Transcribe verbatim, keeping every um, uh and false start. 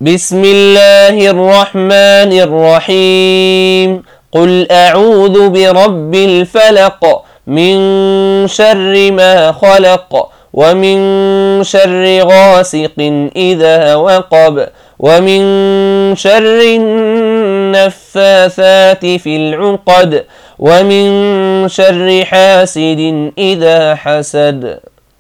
بسم الله الرحمن الرحيم. قل أعوذ برب الفلق من شر ما خلق ومن شر غاسق إذا وقب ومن شر النفاثات في العقد ومن شر حاسد إذا حسد.